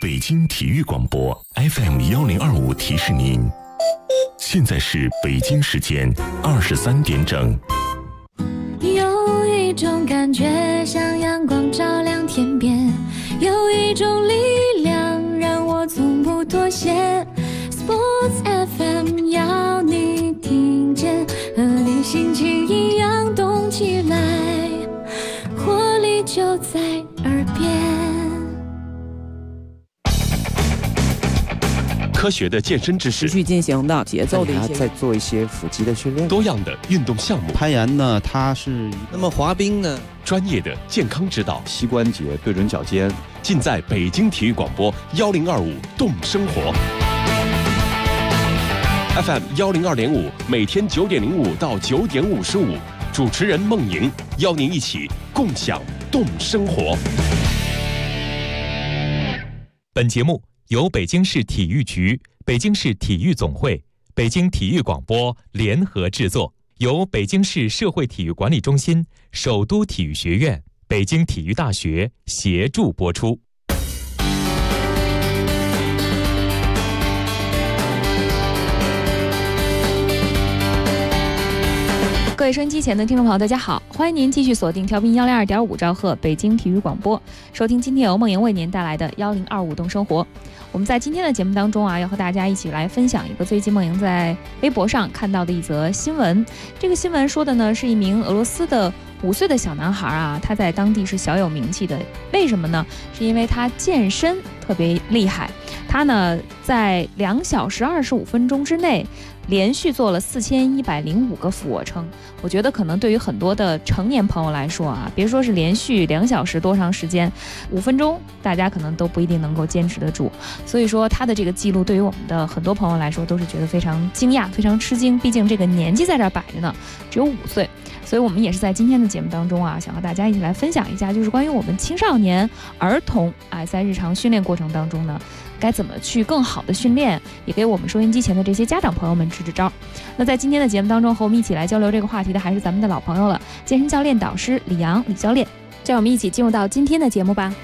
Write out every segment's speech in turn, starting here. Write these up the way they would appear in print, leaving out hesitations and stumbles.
北京体育广播 FM1025提示您，现在是北京时间23点整。 有一种感觉像阳光照亮天边，有一种力量让我从不妥协。Sports FM 要你听见，和你心情一样动起来，活力就在耳边。 科学的健身知识， 持续进行的节奏的一些， 再做一些腹肌的训练， 多样的运动项目。 攀岩呢，它是那么滑冰呢？ 专业的健康指导， 膝关节对准脚尖， 尽在北京体育广播1025动生活。FM 102.5，每天9点05到9点55，主持人孟莹邀您一起共享动生活。 本节目由北京市体育局、北京市体育总会、北京体育广播联合制作，由北京市社会体育管理中心、首都体育学院、北京体育大学协助播出。 各位收音机前的听众朋友，大家好，欢迎您继续锁定调频102.5兆赫北京体育广播，收听今天由孟莹为您带来的1025动生活。我们在今天的节目当中要和大家一起来分享一个最近孟莹在微博上看到的一则新闻。这个新闻说的呢，是一名俄罗斯的5岁的小男孩他在当地是小有名气的。为什么呢？是因为他健身特别厉害。他呢，在2小时25分钟之内连续做了4105个俯卧撑。我觉得可能对于很多的成年朋友来说别说是连续2小时多长时间，5分钟大家可能都不一定能够坚持得住。所以说他的这个记录对于我们的很多朋友来说都是觉得非常惊讶、非常吃惊，毕竟这个年纪在这儿摆着呢，只有5岁。所以我们也是在今天的节目当中想和大家一起来分享一下，就是关于我们青少年儿童在日常训练过程当中呢，该怎么去更好的训练，也给我们收音机前的这些家长朋友们支支招。那在今天的节目当中，和我们一起来交流这个话题的还是咱们的老朋友了，健身教练导师李阳李教练。让我们一起进入到今天的节目吧。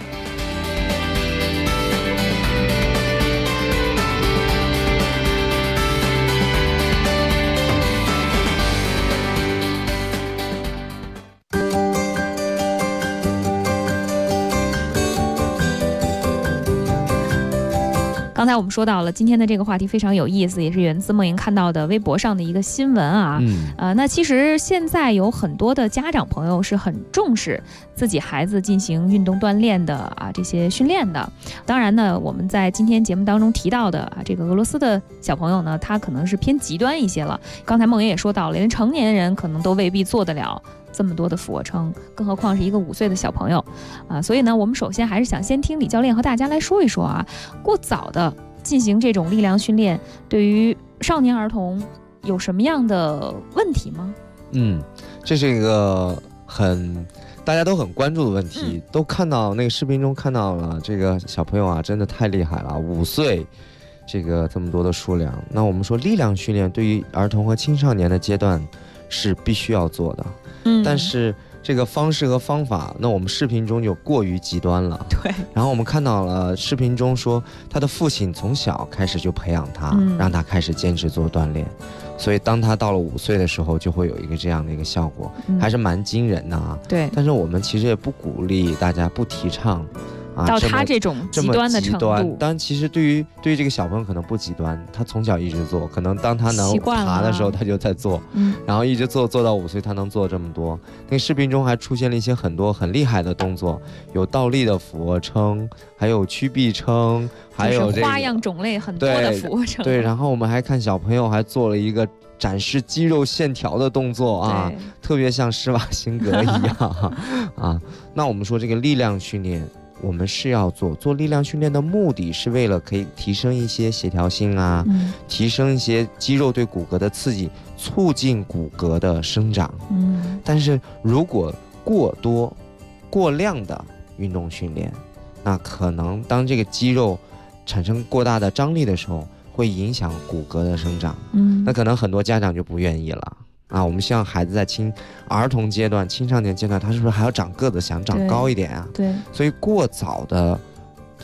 刚才我们说到了今天的这个话题非常有意思，也是源自孟莹看到的微博上的一个新闻那其实现在有很多的家长朋友是很重视自己孩子进行运动锻炼的这些训练的。当然呢，我们在今天节目当中提到的这个俄罗斯的小朋友呢，他可能是偏极端一些了。刚才孟莹也说到了，连成年人可能都未必做得了这么多的俯卧撑，更何况是一个5岁的小朋友所以呢，我们首先还是想先听李教练和大家来说一说过早的进行这种力量训练对于少年儿童有什么样的问题吗？ 这是一个大家都很关注的问题。都看到那个视频中看到了这个小朋友真的太厉害了，5岁这么多的数量。那我们说力量训练对于儿童和青少年的阶段是必须要做的，但是这个方式和方法，那我们视频中就过于极端了。 对。 然后我们看到了视频中说，他的父亲从小开始就培养他，让他开始坚持做锻炼，所以当他到了5岁的时候，就会有一个这样的一个效果，还是蛮惊人的对。 但是我们其实也不鼓励大家，不提倡到他这种极端的程度。 但其实对于这个小朋友可能不极端，他从小一直做，可能当他能爬的时候他就在做，然后一直做到5岁他能做这么多。那个视频中还出现了一些很多很厉害的动作，有倒立的俯卧撑，还有曲臂撑，还有花样种类很多的俯卧撑。 对，然后我们还看小朋友还做了一个展示肌肉线条的动作特别像施瓦辛格一样那我们说这个力量训练，我们是要做力量训练的目的是为了可以提升一些协调性提升一些肌肉对骨骼的刺激，促进骨骼的生长但是如果过量的运动训练，那可能当这个肌肉产生过大的张力的时候，会影响骨骼的生长那可能很多家长就不愿意了我们希望孩子在儿童阶段、青少年阶段，他是不是还要长个子，想长高一点对，所以过早的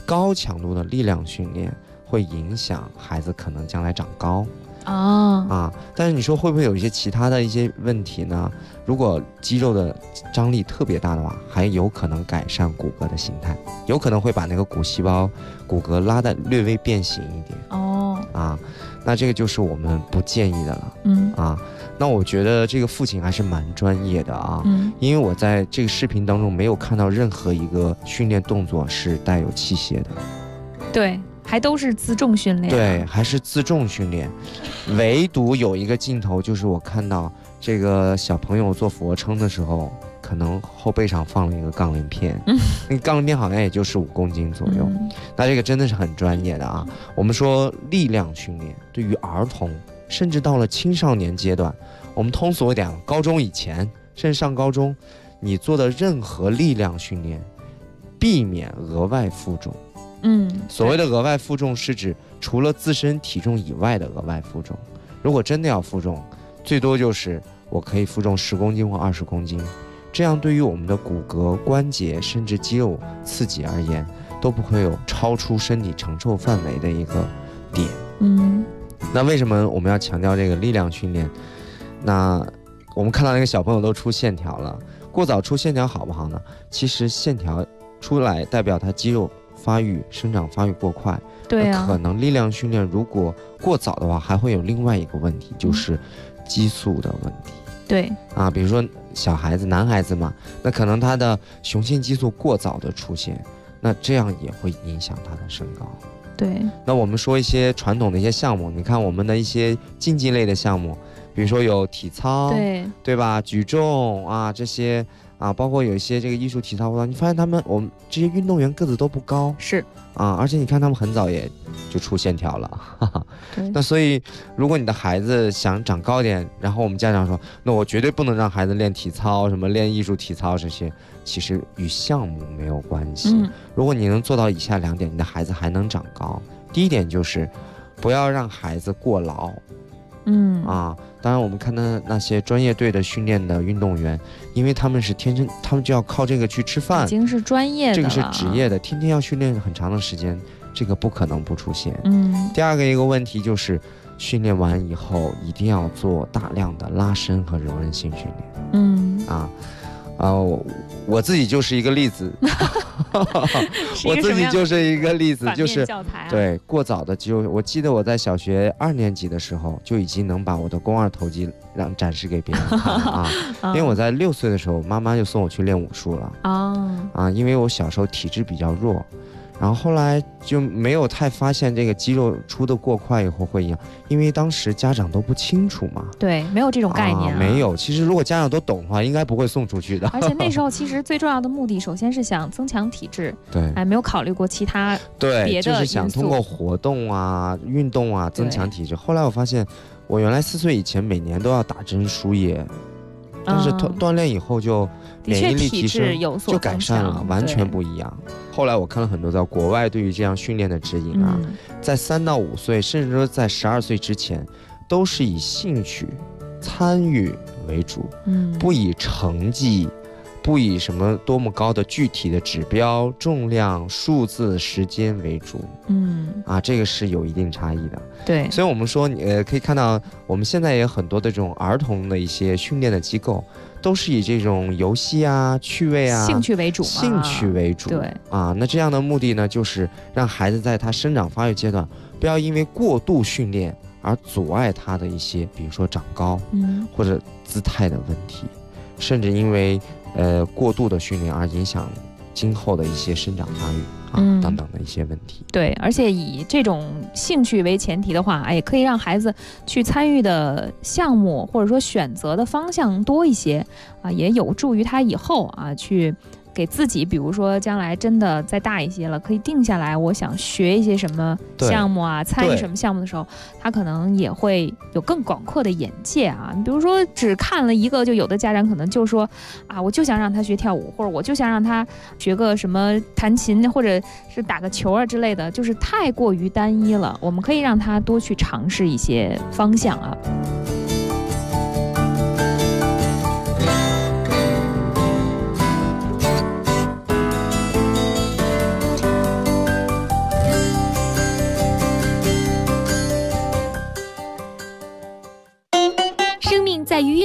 高强度的力量训练会影响孩子可能将来长高。但是你说会不会有一些其他的一些问题呢？如果肌肉的张力特别大的话，还有可能改善骨骼的形态，有可能会把那个骨细胞骨骼拉得略微变形一点。那这个就是我们不建议的了。那我觉得这个父亲还是蛮专业的啊。因为我在这个视频当中没有看到任何一个训练动作是带有器械的。 对，还都是自重训练。 对，还是自重训练。唯独有一个镜头，就是我看到这个小朋友做俯卧撑的时候，可能后背上放了一个杠铃片。那个杠铃片好像也就是5公斤左右。那这个真的是很专业的啊。我们说力量训练对于儿童，甚至到了青少年阶段，我们通俗一点，高中以前甚至上高中，你做的任何力量训练，避免额外负重。所谓的额外负重是指除了自身体重以外的额外负重。如果真的要负重，最多就是我可以负重10公斤或20公斤，这样对于我们的骨骼、关节甚至肌肉刺激而言，都不会有超出身体承受范围的一个点。那为什么我们要强调这个力量训练？那我们看到那个小朋友都出线条了，过早出线条好不好呢？其实线条出来代表他肌肉发育生长发育过快。对啊，可能力量训练如果过早的话，还会有另外一个问题，就是激素的问题。对啊，比如说小孩子男孩子嘛，那可能他的雄性激素过早的出现，那这样也会影响他的身高。对，那我们说一些传统的一些项目，你看我们的一些竞技类的项目，比如说有体操，对吧？举重啊这些啊，包括有一些这个艺术体操活动，你发现我们这些运动员个子都不高，是啊，而且你看他们很早也就出线条了，那所以如果你的孩子想长高一点，然后我们家长说，那我绝对不能让孩子练体操，什么练艺术体操这些，其实与项目没有关系。如果你能做到以下2点，你的孩子还能长高。第一点就是不要让孩子过劳。当然我们看到那些专业队的训练的运动员，因为他们是天生，他们就要靠这个去吃饭，已经是专业的了，这个是职业的，天天要训练很长的时间，这个不可能不出现。第二个一个问题就是训练完以后一定要做大量的拉伸和柔韧性训练。我自己就是一个例子我自己就是一个例子，就是对过早的肌肉。我记得我在小学2年级的时候就已经能把我的肱二头肌展示给别人看因为我在6岁的时候，妈妈就送我去练武术了因为我小时候体质比较弱。然后后来就没有太发现这个肌肉出的过快以后会影响，因为当时家长都不清楚嘛，对，没有这种概念没有。其实如果家长都懂的话，应该不会送出去的。而且那时候其实最重要的目的，首先是想增强体质，对，没有考虑过其他别的因素，就是想通过活动啊、运动啊增强体质。后来我发现，我原来4岁以前每年都要打针输液，但是锻炼以后就免疫力提升，就改善了，完全不一样。后来我看了很多在国外对于这样训练的指引在3到5岁，甚至说在12岁之前，都是以兴趣、参与为主，不以成绩，不以什么多么高的具体的指标、重量、数字、时间为主。这个是有一定差异的。对，所以我们说，可以看到我们现在也有很多的这种儿童的一些训练的机构，都是以这种游戏啊、趣味啊、兴趣为主。对那这样的目的呢，就是让孩子在他生长发育阶段，不要因为过度训练而阻碍他的一些，比如说长高，或者姿态的问题，甚至因为过度的训练而影响今后的一些生长发育等等的一些问题。对，而且以这种兴趣为前提的话，也可以让孩子去参与的项目或者说选择的方向多一些也有助于他以后去给自己，比如说将来真的再大一些了，可以定下来我想学一些什么项目参与什么项目的时候，他可能也会有更广阔的眼界比如说只看了一个，就有的家长可能就说我就想让他学跳舞，或者我就想让他学个什么弹琴，或者是打个球之类的，就是太过于单一了。我们可以让他多去尝试一些方向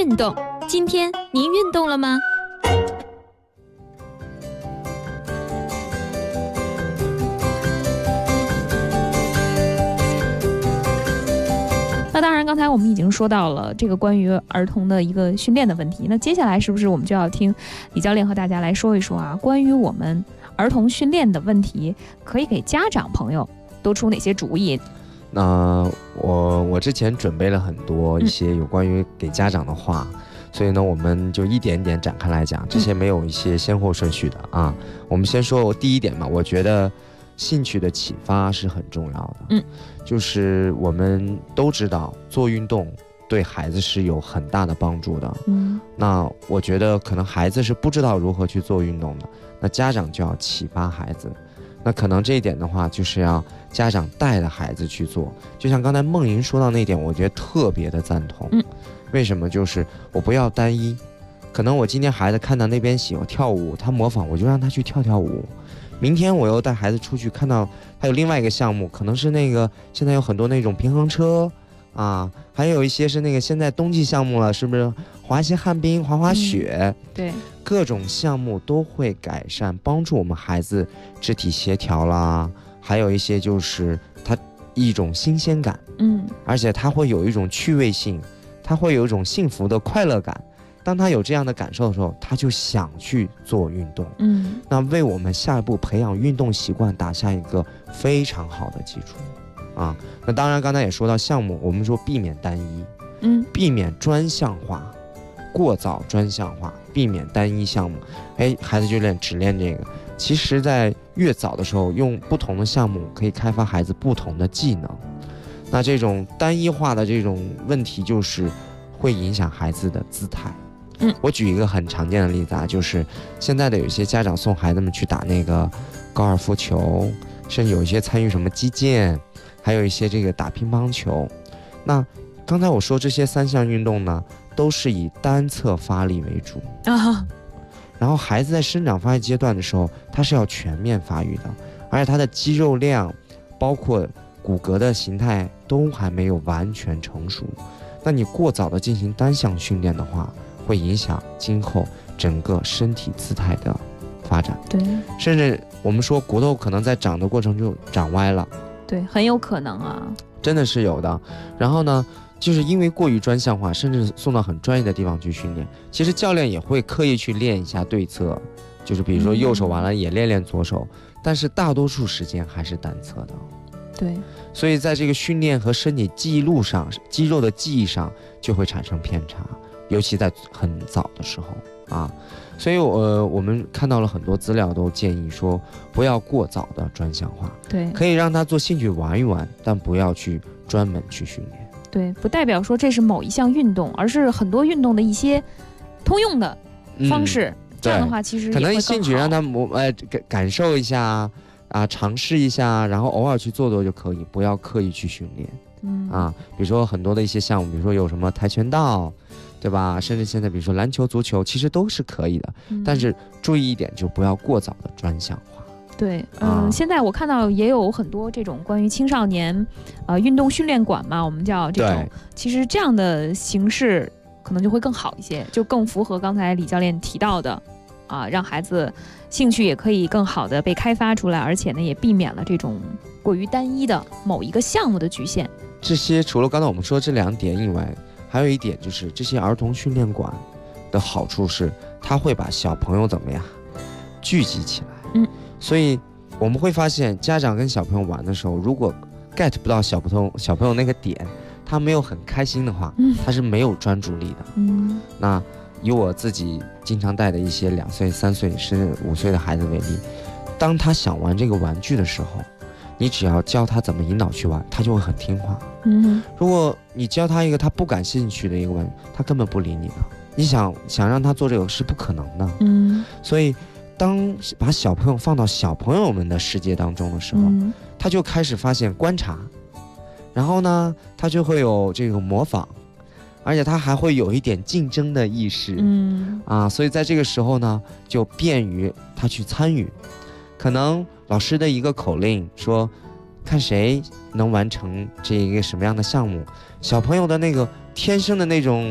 运动。今天您运动了吗？ 那当然，刚才我们已经说到了这个关于儿童的一个训练的问题。那接下来是不是我们就要听李教练和大家来说一说啊？关于我们儿童训练的问题，可以给家长朋友多出哪些主意？ 那我之前准备了很多一些有关于给家长的话，所以呢，我们就一点点展开来讲，这些没有一些先后顺序的啊。我们先说第一点嘛，我觉得兴趣的启发是很重要的。就是我们都知道做运动对孩子是有很大的帮助的。那我觉得可能孩子是不知道如何去做运动的，那家长就要启发孩子。那可能这一点的话，就是要家长带着孩子去做。就像刚才梦莹说到那点，我觉得特别的赞同。为什么？就是我不要单一。可能我今天孩子看到那边喜欢跳舞，他模仿，我就让他去跳跳舞。明天我又带孩子出去，看到还有另外一个项目，可能是那个现在有很多那种平衡车啊，还有一些是那个现在冬季项目了，是不是滑一些旱冰、滑雪？ 对， 各种项目都会改善，帮助我们孩子肢体协调啦，还有一些就是他一种新鲜感，而且他会有一种趣味性，他会有一种幸福的快乐感。当他有这样的感受的时候，他就想去做运动。那为我们下一步培养运动习惯打下一个非常好的基础啊。那当然，刚才也说到项目，我们说避免单一，避免专项化，过早专项化，避免单一项目。孩子就只练这个。其实，在越早的时候，用不同的项目可以开发孩子不同的技能。那这种单一化的这种问题，就是会影响孩子的姿态。我举一个很常见的例子啊，就是现在的有一些家长送孩子们去打那个高尔夫球，甚至有一些参与什么击剑，还有一些这个打乒乓球。那刚才我说这些3项运动呢，都是以单侧发力为主啊。然后孩子在生长发育阶段的时候，他是要全面发育的，而且他的肌肉量，包括骨骼的形态都还没有完全成熟。那你过早的进行单项训练的话，会影响今后整个身体姿态的发展。对，甚至我们说骨头可能在长的过程就长歪了。 对，很有可能啊， 真的是有的。然后呢，就是因为过于专项化，甚至送到很专业的地方去训练，其实教练也会刻意去练一下对侧，就是比如说右手完了也练练左手，但是大多数时间还是单侧的。 对， 所以在这个训练和身体记忆路上，肌肉的记忆上就会产生偏差，尤其在很早的时候啊。所以我们看到了很多资料都建议说，不要过早的专项化， 对， 可以让他做兴趣玩一玩，但不要去专门去训练。 对，不代表说这是某一项运动，而是很多运动的一些通用的方式。这样的话，其实也会可能更兴趣让他感受一下啊，尝试一下，然后偶尔去做做就可以，不要刻意去训练。比如说很多的一些项目，比如说有什么跆拳道，对吧？甚至现在比如说篮球、足球，其实都是可以的。但是注意一点，就不要过早的专项化。 对，现在我看到也有很多这种关于青少年，运动训练馆嘛，我们叫这种。其实这样的形式可能就会更好一些，就更符合刚才李教练提到的，让孩子兴趣也可以更好的被开发出来，而且呢，也避免了这种过于单一的某一个项目的局限。 这些除了刚才我们说这2点以外，还有一点就是这些儿童训练馆的好处是，它会把小朋友怎么样聚集起来。所以我们会发现，家长跟小朋友玩的时候，如果 get 不到小朋友那个点，他没有很开心的话，他是没有专注力的。那以我自己经常带的一些2岁、3岁甚至5岁的孩子为例，当他想玩这个玩具的时候，你只要教他怎么引导去玩，他就会很听话。如果你教他一个他不感兴趣的一个玩具，他根本不理你的。你想让他做这个是不可能的。所以当把小朋友放到小朋友们的世界当中的时候，他就开始发现观察，然后呢，他就会有这个模仿，而且他还会有一点竞争的意识。所以在这个时候呢，就便于他去参与。可能老师的一个口令说，看谁能完成这一个什么样的项目，小朋友的那个天生的那种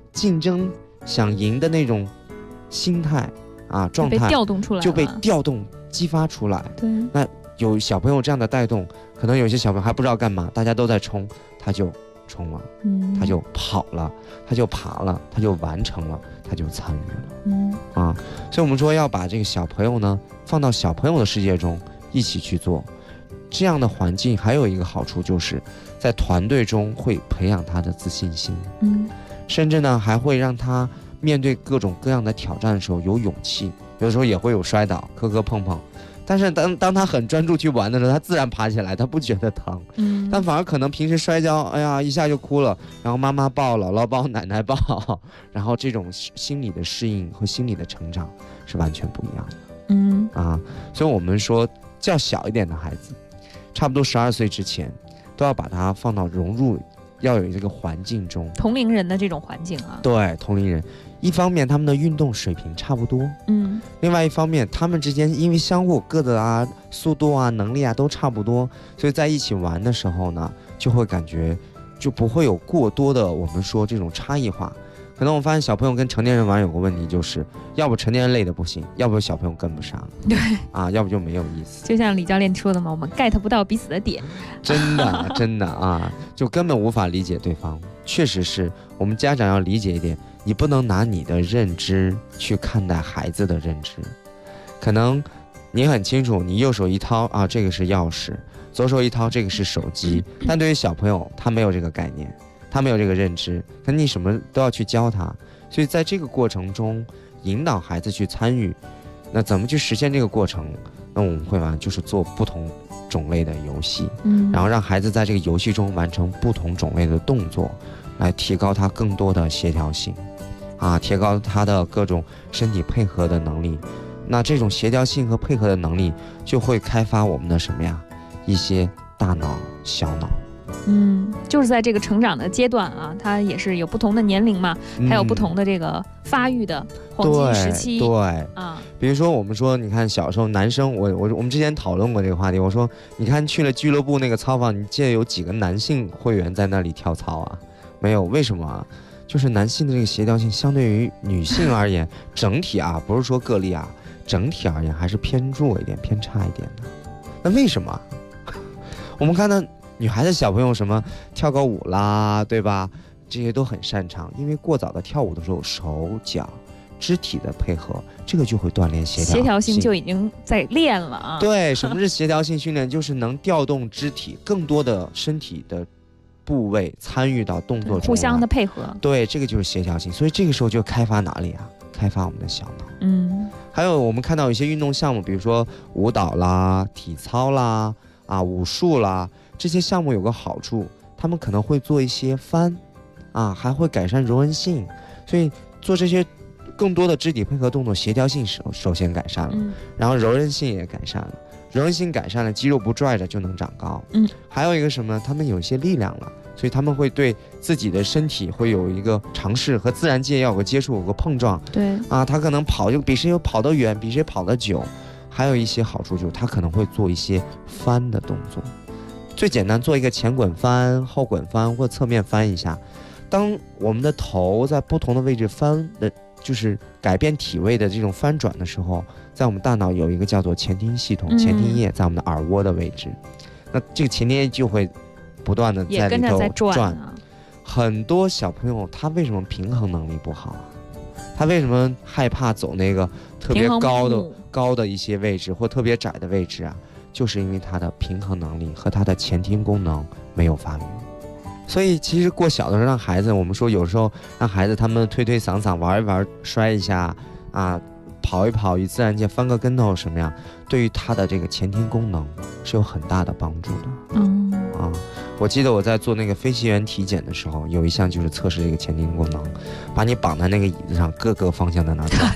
竞争、想赢的那种心态啊状态被调动出来了， 就被调动激发出来。 对， 那有小朋友这样的带动，可能有些小朋友还不知道干嘛，大家都在冲，他就冲了，他就跑了，他就爬了，他就完成了，他就参与了，所以我们说要把这个小朋友呢放到小朋友的世界中一起去做，这样的环境还有一个好处就是在团队中会培养他的自信心，甚至呢还会让他面对各种各样的挑战的时候有勇气，有的时候也会有摔倒，磕磕碰碰。但是当他很专注去玩的时候，他自然爬起来，他不觉得疼。但反而可能平时摔跤，哎呀一下就哭了，然后妈妈抱、姥姥抱、奶奶抱，然后这种心理的适应和心理的成长是完全不一样的。所以我们说较小一点的孩子，差不多12岁之前，都要把他放到融入，要有这个环境中， 同龄人的这种环境啊。 对，同龄人。一方面他们的运动水平差不多，另外一方面他们之间因为相互个子啊、速度啊、能力啊都差不多，所以在一起玩的时候呢，就会感觉就不会有过多的我们说这种差异化。可能我发现小朋友跟成年人玩有个问题，就是要不成年人累的不行，要不小朋友跟不上， 对要不就没有意思。 就像李教练说的嘛，我们 get 不到彼此的点， 真的就根本无法理解对方。确实是我们家长要理解一点，你不能拿你的认知去看待孩子的认知。可能你很清楚，你右手一掏这个是钥匙，左手一掏这个是手机，但对于小朋友他没有这个概念，他没有这个认知，可能你什么都要去教他。所以在这个过程中引导孩子去参与，那怎么去实现这个过程？那我们会就是做不同种类的游戏，然后让孩子在这个游戏中完成不同种类的动作，来提高他更多的协调性，提高他的各种身体配合的能力。那这种协调性和配合的能力，就会开发我们的什么呀？一些大脑、小脑。 就是在这个成长的阶段啊，它也是有不同的年龄嘛，还有不同的这个发育的黄金时期。 对比如说我们说，你看小时候男生，我们之前讨论过这个话题，我说你看去了俱乐部那个操房，你记得有几个男性会员在那里跳操啊？没有，为什么就是男性的这个协调性相对于女性而言，整体不是说个例整体而言还是偏弱一点、偏差一点的。那为什么？我们看到女孩子小朋友什么跳个舞啦，对吧？这些都很擅长，因为过早的跳舞的时候，手脚肢体的配合，这个就会锻炼协调性就已经在练了对，什么是协调性训练？就是能调动肢体更多的身体的部位参与到动作中， 互相的配合。 对，这个就是协调性。所以这个时候就开发哪里开发我们的小脑。还有我们看到有些运动项目，比如说舞蹈啦、体操啦、武术啦。这些项目有个好处，他们可能会做一些翻，还会改善柔韧性，所以做这些更多的肢体配合动作，协调性首先改善了，然后柔韧性也改善了，柔韧性改善了，肌肉不拽着就能长高。还有一个什么？他们有一些力量了，所以他们会对自己的身体会有一个尝试，和自然界要有个接触，有个碰撞。 对他可能跑就比谁跑得远，比谁跑得久。还有一些好处就是他可能会做一些翻的动作。最简单，做一个前滚翻、后滚翻或侧面翻一下。当我们的头在不同的位置翻的，就是改变体位的这种翻转的时候，在我们大脑有一个叫做前庭系统、前庭叶，在我们的耳蜗的位置。那这个前庭叶就会不断的在里头转。很多小朋友他为什么平衡能力不好他为什么害怕走那个特别高的一些位置或特别窄的位置就是因为他的平衡能力和他的前庭功能没有发育。所以其实过小的时候让孩子，我们说有时候让孩子他们推推搡搡玩一玩摔一下跑一跑，与自然界翻个跟头什么样，对于他的这个前庭功能是有很大的帮助的。我记得我在做那个飞行员体检的时候，有一项就是测试这个前庭功能，把你绑在那个椅子上，各个方向在那转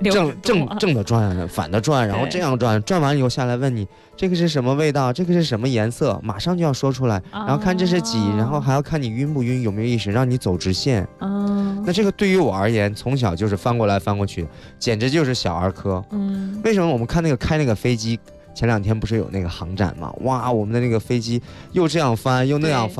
360 正的转，反的转，然后这样转，转完以后下来问你这个是什么味道，这个是什么颜色，马上就要说出来，然后看这是几，然后还要看你晕不晕，有没有意识，让你走直线。那这个对于我而言，从小就是翻过来翻过去，简直就是小儿科。为什么我们看开那个飞机？前2天不是有那个航展吗？哇，我们的那个飞机又这样翻又那样翻，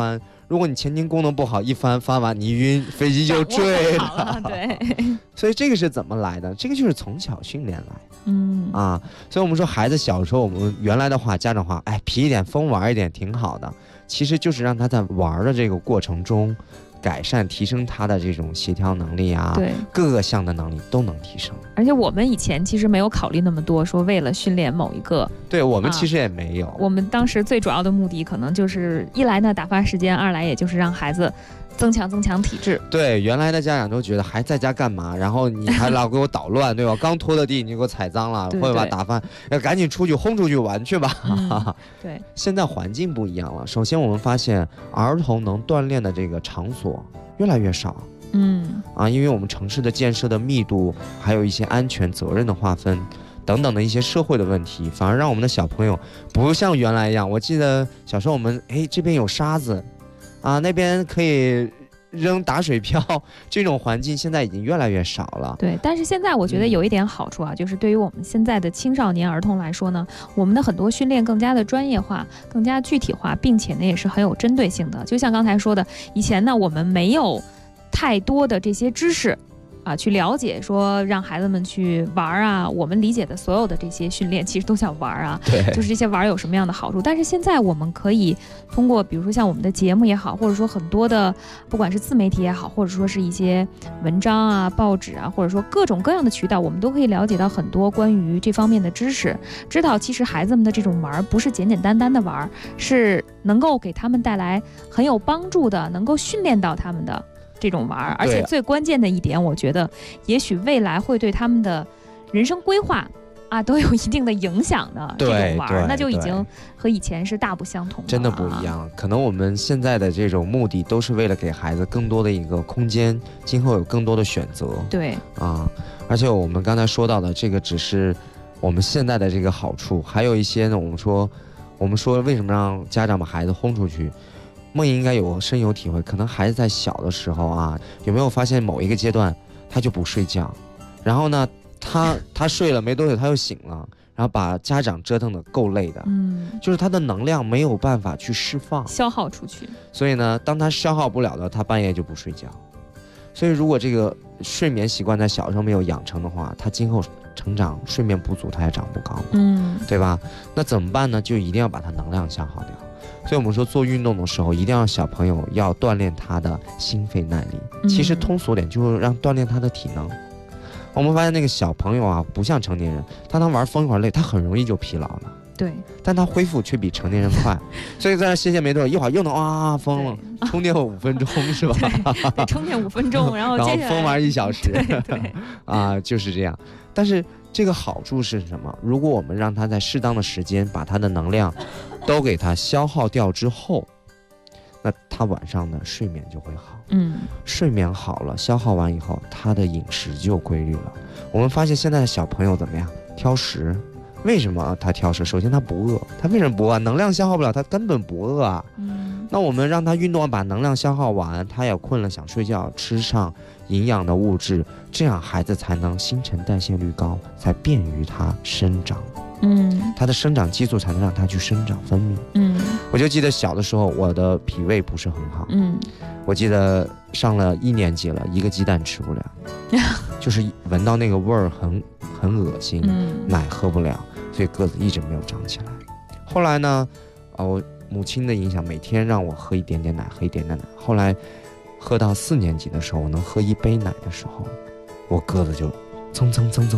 如果你前庭功能不好，一翻完你一晕，飞机就坠了。 对， 所以这个是怎么来的？这个就是从小训练来的。所以我们说孩子小时候，我们原来的话，家长话，皮一点，疯玩一点，挺好的。其实就是让他在玩的这个过程中，改善提升他的这种协调能力啊， 对， 各个项的能力都能提升。 而且我们以前其实没有考虑那么多，说为了训练某一个， 对我们其实也没有。 我们当时最主要的目的可能就是一来呢打发时间，二来也就是让孩子增强体质。 对，原来的家长都觉得还在家干嘛，然后你还老给我捣乱，对吧？刚拖的地你给我踩脏了，会把打翻，要赶紧出去轰出去玩去吧。 对， 现在环境不一样了。首先我们发现儿童能锻炼的这个场所越来越少。因为我们城市的建设的密度，还有一些安全责任的划分等等的一些社会的问题，反而让我们的小朋友不像原来一样。我记得小时候我们这边有沙子啊，那边可以扔打水漂，这种环境现在已经越来越少了。 对，但是现在我觉得有一点好处啊，就是对于我们现在的青少年儿童来说呢，我们的很多训练更加的专业化，更加具体化，并且呢也是很有针对性的。就像刚才说的，以前呢我们没有太多的这些知识去了解说让孩子们去玩啊，我们理解的所有的这些训练其实都叫玩啊， 对， 就是这些玩有什么样的好处。但是现在我们可以通过比如说像我们的节目也好，或者说很多的不管是自媒体也好，或者说是一些文章啊、报纸啊，或者说各种各样的渠道，我们都可以了解到很多关于这方面的知识，知道其实孩子们的这种玩不是简简单单的玩，是能够给他们带来很有帮助的，能够训练到他们的这种玩。而且最关键的一点，我觉得也许未来会对他们的人生规划都有一定的影响的。这种玩那就已经和以前是大不相同的， 真的不一样。可能我们现在的这种目的都是为了给孩子更多的一个空间，今后有更多的选择。 对而且我们刚才说到的这个只是我们现在的这个好处，还有一些呢，我们说为什么让家长把孩子轰出去，梦莹应该有深有体会。可能孩子在小的时候有没有发现某一个阶段他就不睡觉，然后呢他睡了没多久他又醒了，然后把家长折腾得够累的。就是他的能量没有办法去释放， 消耗出去。 所以呢，当他消耗不了的，他半夜就不睡觉。所以如果这个睡眠习惯在小时候没有养成的话，他今后成长睡眠不足他也长不高，对吧？那怎么办呢？就一定要把他能量消耗掉。所以我们说做运动的时候，一定要小朋友要锻炼他的心肺耐力。其实通俗点就是让锻炼他的体能。我们发现那个小朋友不像成年人，他能玩疯一会儿累，他很容易就疲劳了。 对， 但他恢复却比成年人快，所以在那歇歇没多久，一会儿又能疯了，充电5分钟是吧？ 对，充电5分钟，然后疯玩1小时， 对就是这样。但是这个好处是什么？如果我们让他在适当的时间把他的能量都给他消耗掉之后，那他晚上的睡眠就会好。睡眠好了，消耗完以后，他的饮食就规律了。我们发现现在的小朋友怎么样？挑食。为什么他挑食？首先他不饿，他为什么不饿？能量消耗不了，他根本不饿那我们让他运动，把能量消耗完，他也困了想睡觉，吃上营养的物质，这样孩子才能新陈代谢率高，才便于他生长。他的生长激素才能让他去生长分泌。我就记得小的时候我的脾胃不是很好。我记得上了1年级了，一个鸡蛋吃不了，就是闻到那个味儿很恶心，奶喝不了，所以个子一直没有长起来。后来呢，我母亲的影响，每天让我喝一点点奶，喝一点点奶。后来喝到4年级的时候，我能喝1杯奶的时候，我个子就蹭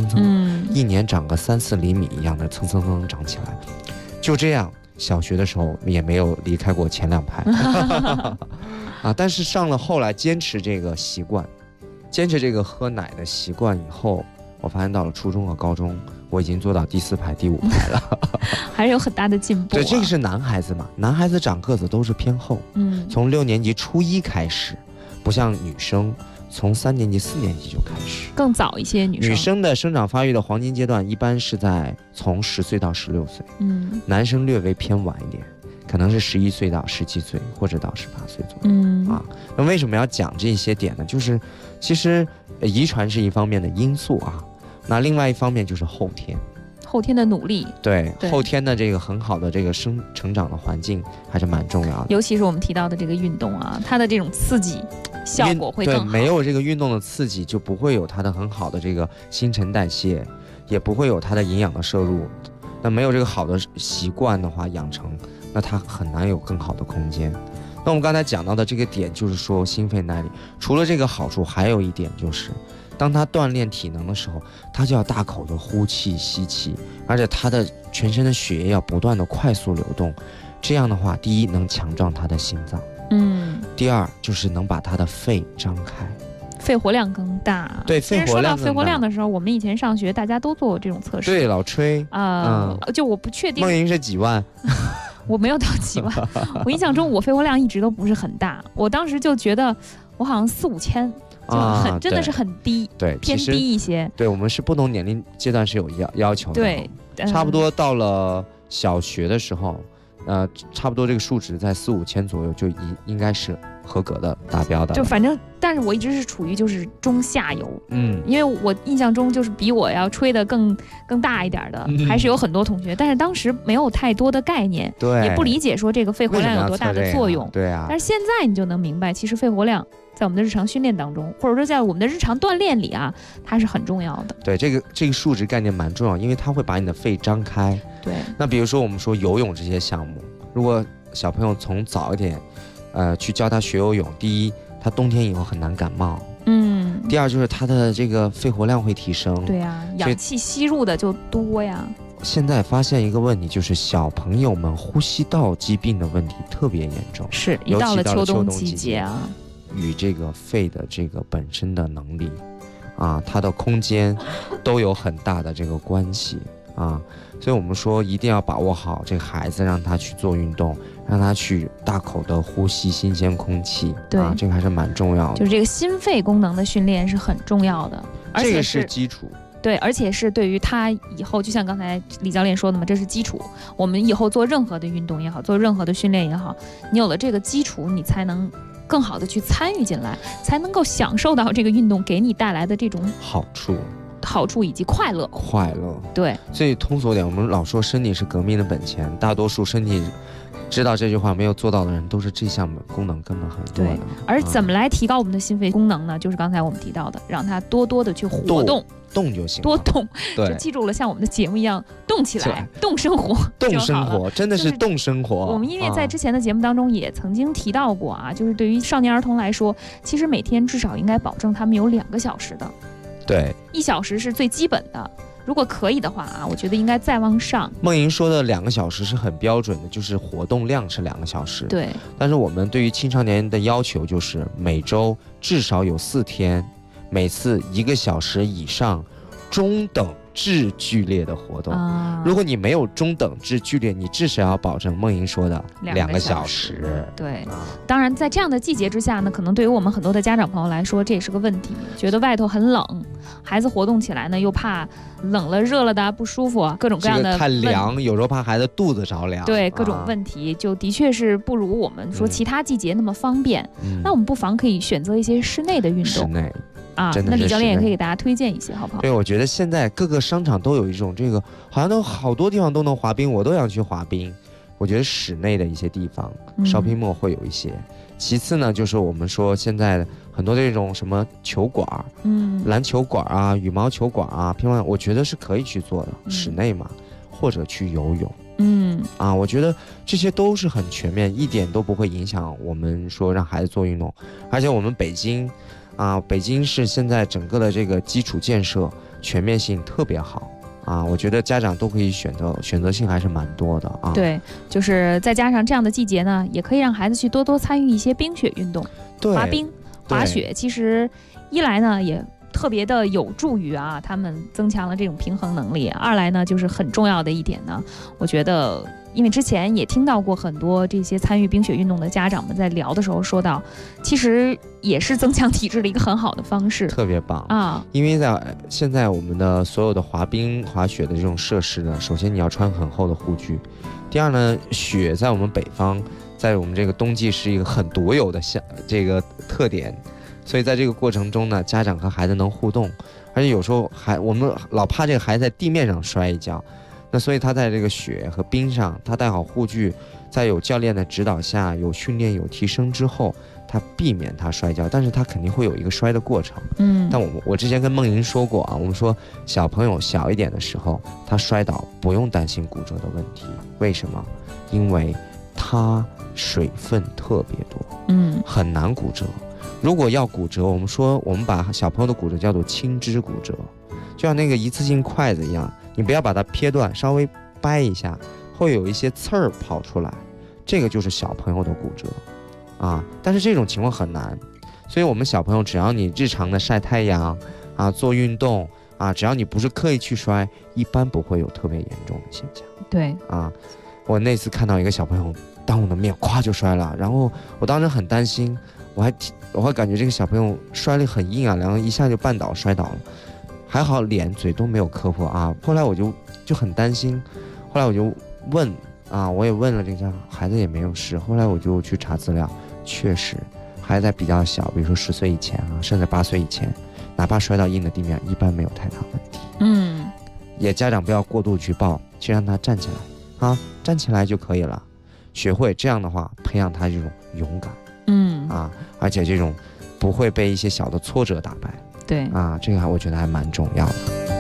，1年长个3-4厘米一样的蹭长起来。就这样，小学的时候也没有离开过前2排。但是上了后来坚持这个习惯，坚持这个喝奶的习惯以后，我发现到了初中和高中，我已经做到第4排、第5排了， 还是有很大的进步。 对，这个是男孩子嘛，男孩子长个子都是偏厚。从6年级初1开始，不像女生，从3年级、4年级就开始， 更早一些。女生的生长发育的黄金阶段一般是在从10岁到16岁，男生略微偏晚一点。可能是11岁到17岁，或者到18岁左右。那为什么要讲这些点呢？就是其实遗传是一方面的因素那另外一方面就是后天。 后天的努力， 对对后天的这个很好的这个成长的环境还是蛮重要的。 尤其是我们提到的这个运动啊，它的这种刺激效果会更好。 对，没有这个运动的刺激，就不会有它的很好的这个新陈代谢，也不会有它的营养的摄入。那没有这个好的习惯的话养成，那它很难有更好的空间。那我们刚才讲到的这个点就是说心肺耐力，除了这个好处，还有一点就是当他锻炼体能的时候，他就要大口的呼气吸气，而且他的全身的血液要不断的快速流动，这样的话，第一能强壮他的心脏，第二就是能把他的肺张开， 肺活量更大。 对，肺活量更大。 说到肺活量的时候，我们以前上学大家都做过这种测试。 对，老吹就我不确定梦莹是几万。 我没有到几万，我印象中我肺活量一直都不是很大，我当时就觉得我好像4、5千，就真的是很低， 对， 偏低一些。 对，我们是不同年龄阶段是有要求的。 对， 差不多到了小学的时候，差不多这个数值在4、5千左右，就应该是合格的达标的。 就反正，但是我一直是处于就是中下游，因为我印象中就是比我要吹得更大一点的，还是有很多同学，但是当时没有太多的概念， 对， 也不理解说这个肺活量有多大的作用， 对啊。 但是现在你就能明白，其实肺活量在我们的日常训练当中，或者说在我们的日常锻炼里啊，它是很重要的。 对，这个数值概念蛮重要，因为它会把你的肺张开。 对。 那比如说我们说游泳这些项目，如果小朋友从早一点，去教他学游泳，第一，他冬天以后很难感冒。第二就是他的这个肺活量会提升。 对呀，氧气吸入的就多呀。 现在发现一个问题，就是小朋友们呼吸道疾病的问题特别严重。 是，一到了秋冬季节啊， 与这个肺的这个本身的能力，它的空间都有很大的这个关系啊。所以我们说一定要把握好这个孩子，让他去做运动，让他去大口的呼吸新鲜空气。 对， 这个还是蛮重要的。 就是这个心肺功能的训练是很重要的，而且这个是基础。 对，而且是对于他以后，就像刚才李教练说的嘛，这是基础。我们以后做任何的运动也好，做任何的训练也好，你有了这个基础，你才能更好的去参与进来，才能够享受到这个运动给你带来的这种好处以及快乐。对， 所以通俗点，我们老说身体是革命的本钱，大多数身体知道这句话没有做到的人，都是这项功能根本很弱的。 而怎么来提高我们的心肺功能呢？就是刚才我们提到的，让它多多的去活动就行， 多动。 对， 就记住了，像我们的节目一样，动起来，动生活， 动生活，真的是动生活。 我们因为在之前的节目当中也曾经提到过啊，就是对于少年儿童来说，其实每天至少应该保证他们有2个小时的。 对 ，1小时是最基本的。如果可以的话啊，我觉得应该再往上。 梦莹说的2个小时是很标准的，就是活动量是2个小时。 对。 但是我们对于青少年的要求就是每周至少有4天，每次1个小时以上，中等至剧烈的活动。如果你没有中等至剧烈，你至少要保证梦莹说的2个小时。 对，当然在这样的季节之下呢，可能对于我们很多的家长朋友来说，这也是个问题，觉得外头很冷，孩子活动起来呢又怕冷了热了的不舒服，各种各样的太凉，有时候怕孩子肚子着凉。 对，各种问题就的确是不如我们说其他季节那么方便。那我们不妨可以选择一些室内的运动。 室内那李教练也可以给大家推荐一些，好不好？ 对，我觉得现在各个商场都有一种这个，好像都好多地方都能滑冰，我都想去滑冰。我觉得室内的一些地方，shopping mall会有一些。其次呢，就是我们说现在很多这种什么球馆，篮球馆啊、羽毛球馆啊、乒乓球，我觉得是可以去做的，室内嘛，或者去游泳。我觉得这些都是很全面，一点都不会影响我们说让孩子做运动。而且我们北京市现在整个的这个基础建设全面性特别好我觉得家长都可以选择性还是蛮多的对，就是再加上这样的季节呢，也可以让孩子去多多参与一些冰雪运动，滑冰、滑雪。其实一来呢也特别的有助于他们增强了这种平衡能力；二来呢，就是很重要的一点呢，我觉得。因为之前也听到过很多这些参与冰雪运动的家长们在聊的时候说到，其实也是增强体质的一个很好的方式， 特别棒因为现在我们的所有的滑冰、滑雪的这种设施呢，首先你要穿很厚的护具，第二呢，雪在我们北方，在我们这个冬季是一个很独有的这个特点， 所以在这个过程中呢，家长和孩子能互动，而且有时候我们老怕这个孩子在地面上摔一跤，那所以他在这个雪和冰上，他带好护具，在有教练的指导下，有训练有提升之后，他避免他摔跤，但是他肯定会有一个摔的过程。但我之前跟梦莹说过啊，我们说小朋友小一点的时候，他摔倒不用担心骨折的问题，为什么？因为他水分特别多，很难骨折。如果要骨折，我们把小朋友的骨折叫做轻支骨折，就像那个一次性筷子一样，你不要把它撇断，稍微掰一下，会有一些刺儿跑出来，这个就是小朋友的骨折啊。但是这种情况很难，所以我们小朋友只要你日常的晒太阳啊，做运动啊，只要你不是刻意去摔，一般不会有特别严重的现象。 对啊，我那次看到一个小朋友当我的面咵就摔了，然后我当时很担心，我还感觉这个小朋友摔力很硬啊，然后一下就绊倒摔倒了，还好脸嘴都没有磕破啊。后来我就很担心，后来我就问啊，我也问了这个孩子也没有事，后来我就去查资料，确实孩子在比较小，比如说10岁以前啊，甚至8岁以前，哪怕摔到硬的地面，一般没有太大问题。也家长不要过度去抱，去让他站起来啊，站起来就可以了。学会这样的话，培养他这种勇敢，而且这种不会被一些小的挫折打败。 对啊，这个我觉得还蛮重要的。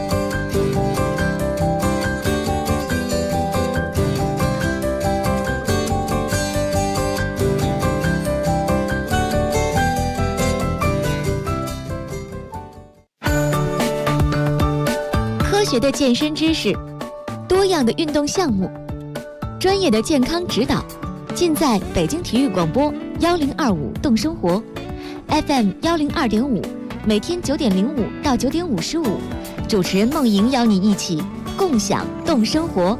科学的健身知识，多样的运动项目，专业的健康指导，尽在北京体育广播1025动生活 FM 102.5，每天9点05到9点55，主持人梦莹邀你一起共享动生活。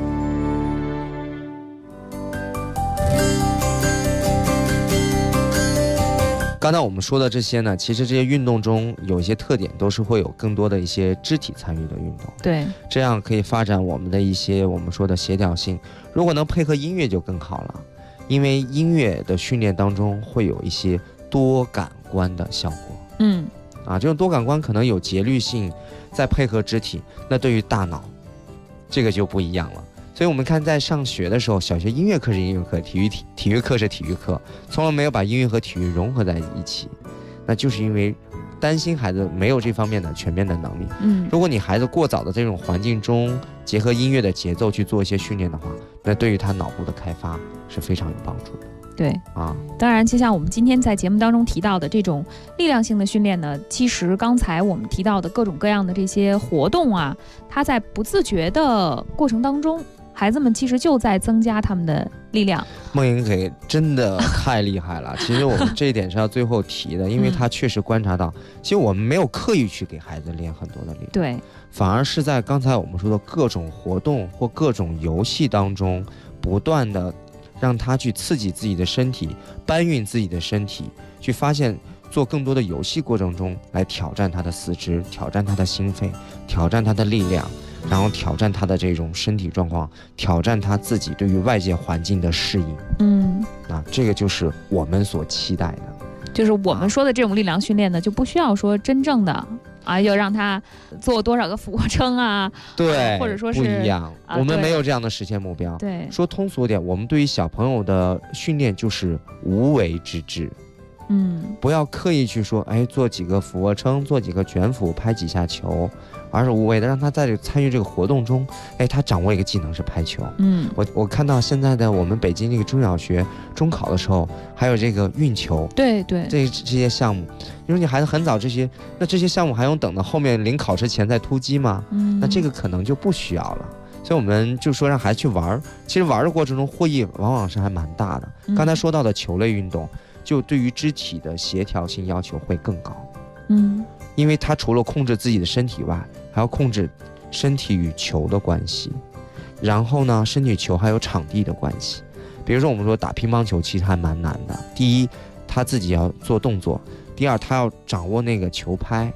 刚才我们说的这些呢，其实这些运动中有一些特点，都是会有更多的一些肢体参与的运动。 对， 这样可以发展我们的一些我们说的协调性。如果能配合音乐就更好了，因为音乐的训练当中会有一些多感官的效果。这种多感官可能有节律性，再配合肢体，那对于大脑，这个就不一样了。所以我们看在上学的时候，小学音乐课是音乐课，体育课是体育课，从来没有把音乐和体育融合在一起，那就是因为担心孩子没有这方面的全面的能力。如果你孩子过早的这种环境中结合音乐的节奏去做一些训练的话，那对于他脑部的开发是非常有帮助的。 对当然就像我们今天在节目当中提到的这种力量性的训练呢，其实刚才我们提到的各种各样的这些活动啊，它在不自觉的过程当中，孩子们其实就在增加他们的力量。 梦莹给真的太厉害了其实我们这一点是要最后提的，因为他确实观察到，其实我们没有刻意去给孩子练很多的力量， 对， 反而是在刚才我们说的各种活动或各种游戏当中，不断的让他去刺激自己的身体，搬运自己的身体，去发现做更多的游戏过程中来挑战他的四肢，挑战他的心肺，挑战他的力量，然后挑战他的这种身体状况，挑战他自己对于外界环境的适应。这个就是我们所期待的。 就是我们说的这种力量训练呢，就不需要说真正的要让他做多少个俯卧撑啊， 对， 或者说是不一样，我们没有这样的实现目标。 对， 说通俗点，我们对于小朋友的训练就是无为之治。不要刻意去说，做几个俯卧撑，做几个卷腹，拍几下球，而是无为的让他在参与这个活动中，他掌握一个技能是拍球。我看到现在的我们北京这个中小学中考的时候，还有这个运球， 对， 这些项目，因为你孩子很早那这些项目还用等到后面临考试前再突击吗？那这个可能就不需要了。所以我们就说让孩子去玩，其实玩的过程中获益往往是还蛮大的。刚才说到的球类运动，就对于肢体的协调性要求会更高。因为他除了控制自己的身体外，还要控制身体与球的关系，然后呢，身体球还有场地的关系。比如说我们说打乒乓球其实还蛮难的，第一他自己要做动作，第二他要掌握那个球拍，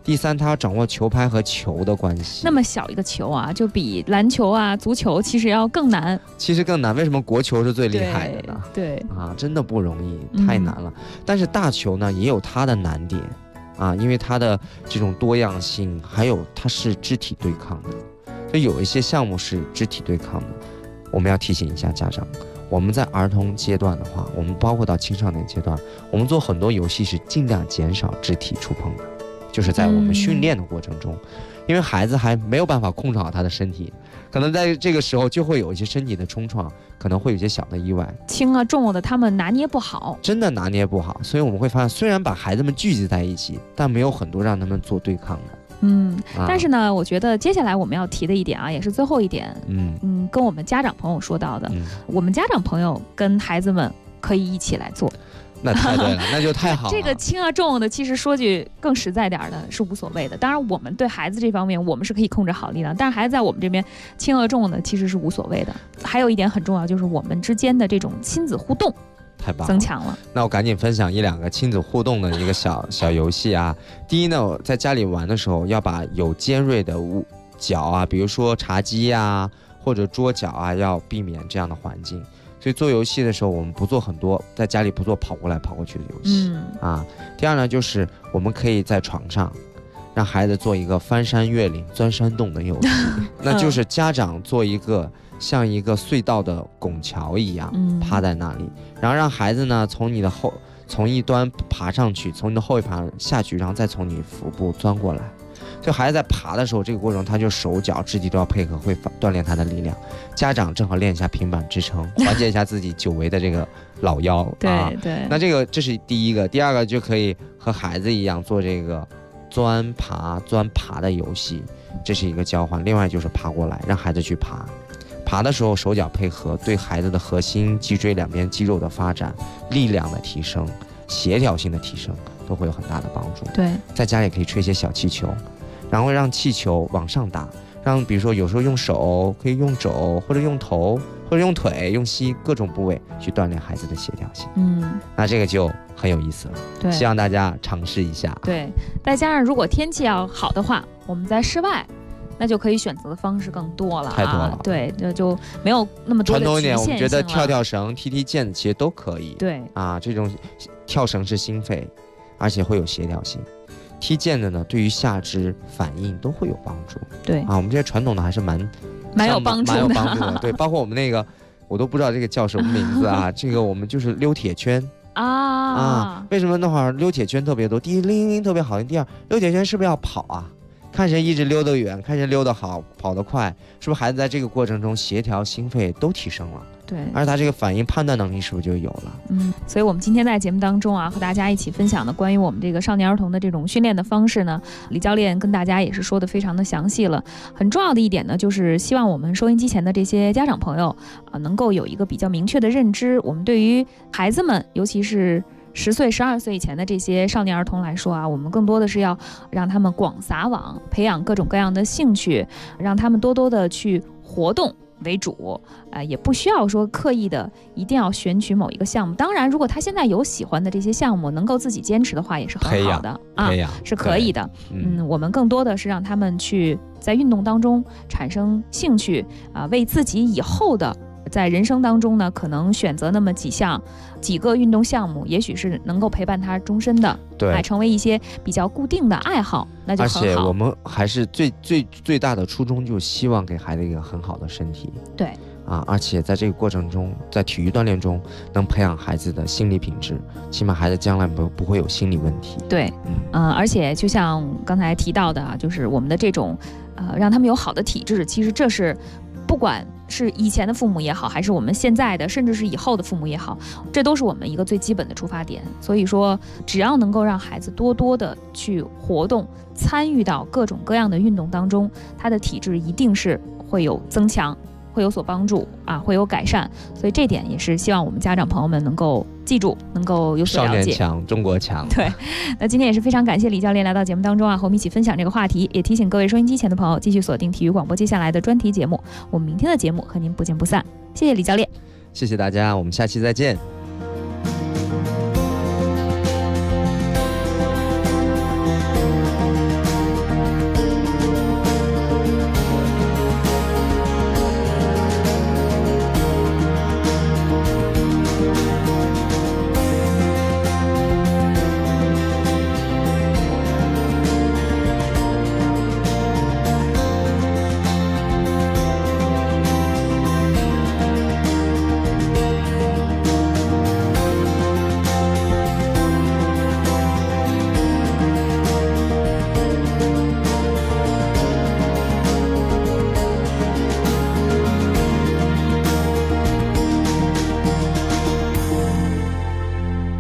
第三，他要掌握球拍和球的关系。 那么小一个球啊，就比篮球啊、足球其实要更难。 其实更难，为什么国球是最厉害的呢？ 对啊，真的不容易，太难了。但是大球呢，也有它的难点啊，因为它的这种多样性，还有它是肢体对抗的，所以有一些项目是肢体对抗的。我们要提醒一下家长，我们在儿童阶段的话，我们包括到青少年阶段，我们做很多游戏是尽量减少肢体触碰的。就是在我们训练的过程中，因为孩子还没有办法控制好他的身体，可能在这个时候就会有一些身体的冲撞，可能会有一些小的意外， 轻啊重的他们拿捏不好， 真的拿捏不好。所以我们会发现，虽然把孩子们聚集在一起，但没有很多让他们做对抗的。 但是呢，我觉得接下来我们要提的一点啊，也是最后一点，跟我们家长朋友说到的，我们家长朋友跟孩子们可以一起来做。 那太对了，那就太好了。 这个轻啊重的，其实说句更实在点的，是无所谓的。当然，我们对孩子这方面，我们是可以控制好力量，但是孩子在我们这边轻啊重的，其实是无所谓的。还有一点很重要，就是我们之间的这种亲子互动， 太棒了， 增强了。 那我赶紧分享一两个亲子互动的一个小游戏啊。第一呢，我在家里玩的时候，要把有尖锐的角啊，比如说茶几啊或者桌角啊，要避免这样的环境。所以做游戏的时候，我们不做很多，在家里不做跑过来跑过去的游戏第二呢，就是我们可以在床上让孩子做一个翻山越岭、钻山洞的游戏，那就是家长做一个像一个隧道的拱桥一样趴在那里，然后让孩子呢从一端爬上去，从你的后一爬下去，然后再从你腹部钻过来。就孩子在爬的时候，这个过程他就手脚肢体都要配合，会锻炼他的力量。家长正好练一下平板支撑，缓解一下自己久违的这个老腰。 对。 那这是第一个，第二个就可以和孩子一样做这个钻爬的游戏，这是一个交换。另外就是爬过来，让孩子去爬的时候手脚配合，对孩子的核心、脊椎两边肌肉的发展、力量的提升、协调性的提升都会有很大的帮助。 对， 在家里可以吹些小气球。然后让气球往上打，让比如说有时候用手，可以用肘或者用头或者用腿用膝各种部位去锻炼孩子的协调性。那这个就很有意思了。 对， 希望大家尝试一下。 对，再加上如果天气要好的话，我们在室外，那就可以选择的方式更多了， 太多了。 对，就没有那么多的传统一点， 局限性了。 我们觉得跳绳、踢毽子其实都可以。 对这种跳绳是心肺，而且会有协调性。踢毽子呢，对于下肢反应都会有帮助。 对我们这些传统的还是蛮有帮助的。对，包括我们那个，我都不知道这个叫什么名字啊。这个我们就是溜铁圈为什么那会儿溜铁圈特别多？第一，铃特别好；第二，溜铁圈是不是要跑啊？看谁一直溜得远，看谁溜得好，跑得快，是不是孩子在这个过程中协调、心肺都提升了？ 对， 而他这个反应判断能力是不是就有了？ 所以我们今天在节目当中和大家一起分享的关于我们这个少年儿童的这种训练的方式呢，李教练跟大家也是说的非常的详细了。很重要的一点呢，就是希望我们收音机前的这些家长朋友能够有一个比较明确的认知。我们对于孩子们，尤其是10岁、12岁以前的这些少年儿童来说我们更多的是要让他们广撒网，培养各种各样的兴趣，让他们多多的去活动为主，也不需要说刻意的一定要选取某一个项目。当然，如果他现在有喜欢的这些项目，能够自己坚持的话，也是很好的是可以的。我们更多的是让他们去在运动当中产生兴趣为自己以后的在人生当中呢，可能选择那么几个运动项目，也许是能够陪伴他终身的， 对， 成为一些比较固定的爱好，那就很好。 而且我们还是最大的初衷，就希望给孩子一个很好的身体。 对而且在这个过程中，在体育锻炼中，能培养孩子的心理品质，起码孩子将来不会有心理问题。 对，而且就像刚才提到的就是我们的这种让他们有好的体质，其实这是不管是以前的父母也好，还是我们现在的，甚至是以后的父母也好，这都是我们一个最基本的出发点。所以说，只要能够让孩子多多的去活动，参与到各种各样的运动当中，他的体质一定是会有增强，会有所帮助会有改善。所以这点也是希望我们家长朋友们能够记住，能够有所了解。 少年强，中国强。 对，那今天也是非常感谢李教练来到节目当中和我们一起分享这个话题，也提醒各位收音机前的朋友继续锁定体育广播接下来的专题节目。我们明天的节目和您不见不散。谢谢李教练， 谢谢大家，我们下期再见。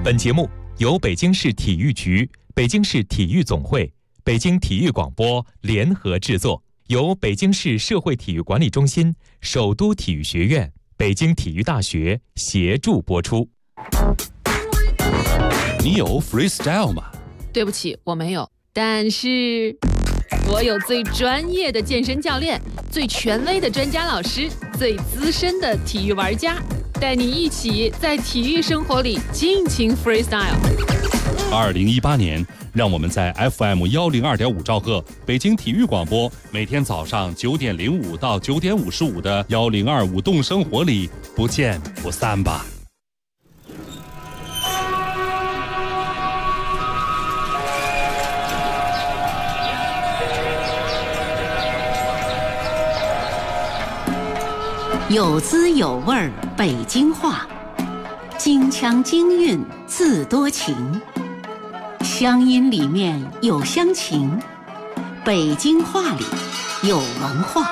本节目由北京市体育局、北京市体育总会、北京体育广播联合制作，由北京市社会体育管理中心、首都体育学院、北京体育大学协助播出。 你有 freestyle 吗？ 对不起，我没有，但是我有最专业的健身教练，最权威的专家老师，最资深的体育玩家，带你一起在体育生活里尽情 freestyle。 2018年，让我们在 FM102.5兆赫北京体育广播，每天早上9点05到9点55的1025动生活里不见不散吧。 有滋有味儿北京话，京腔京韵自多情，乡音里面有乡情，北京话里有文化。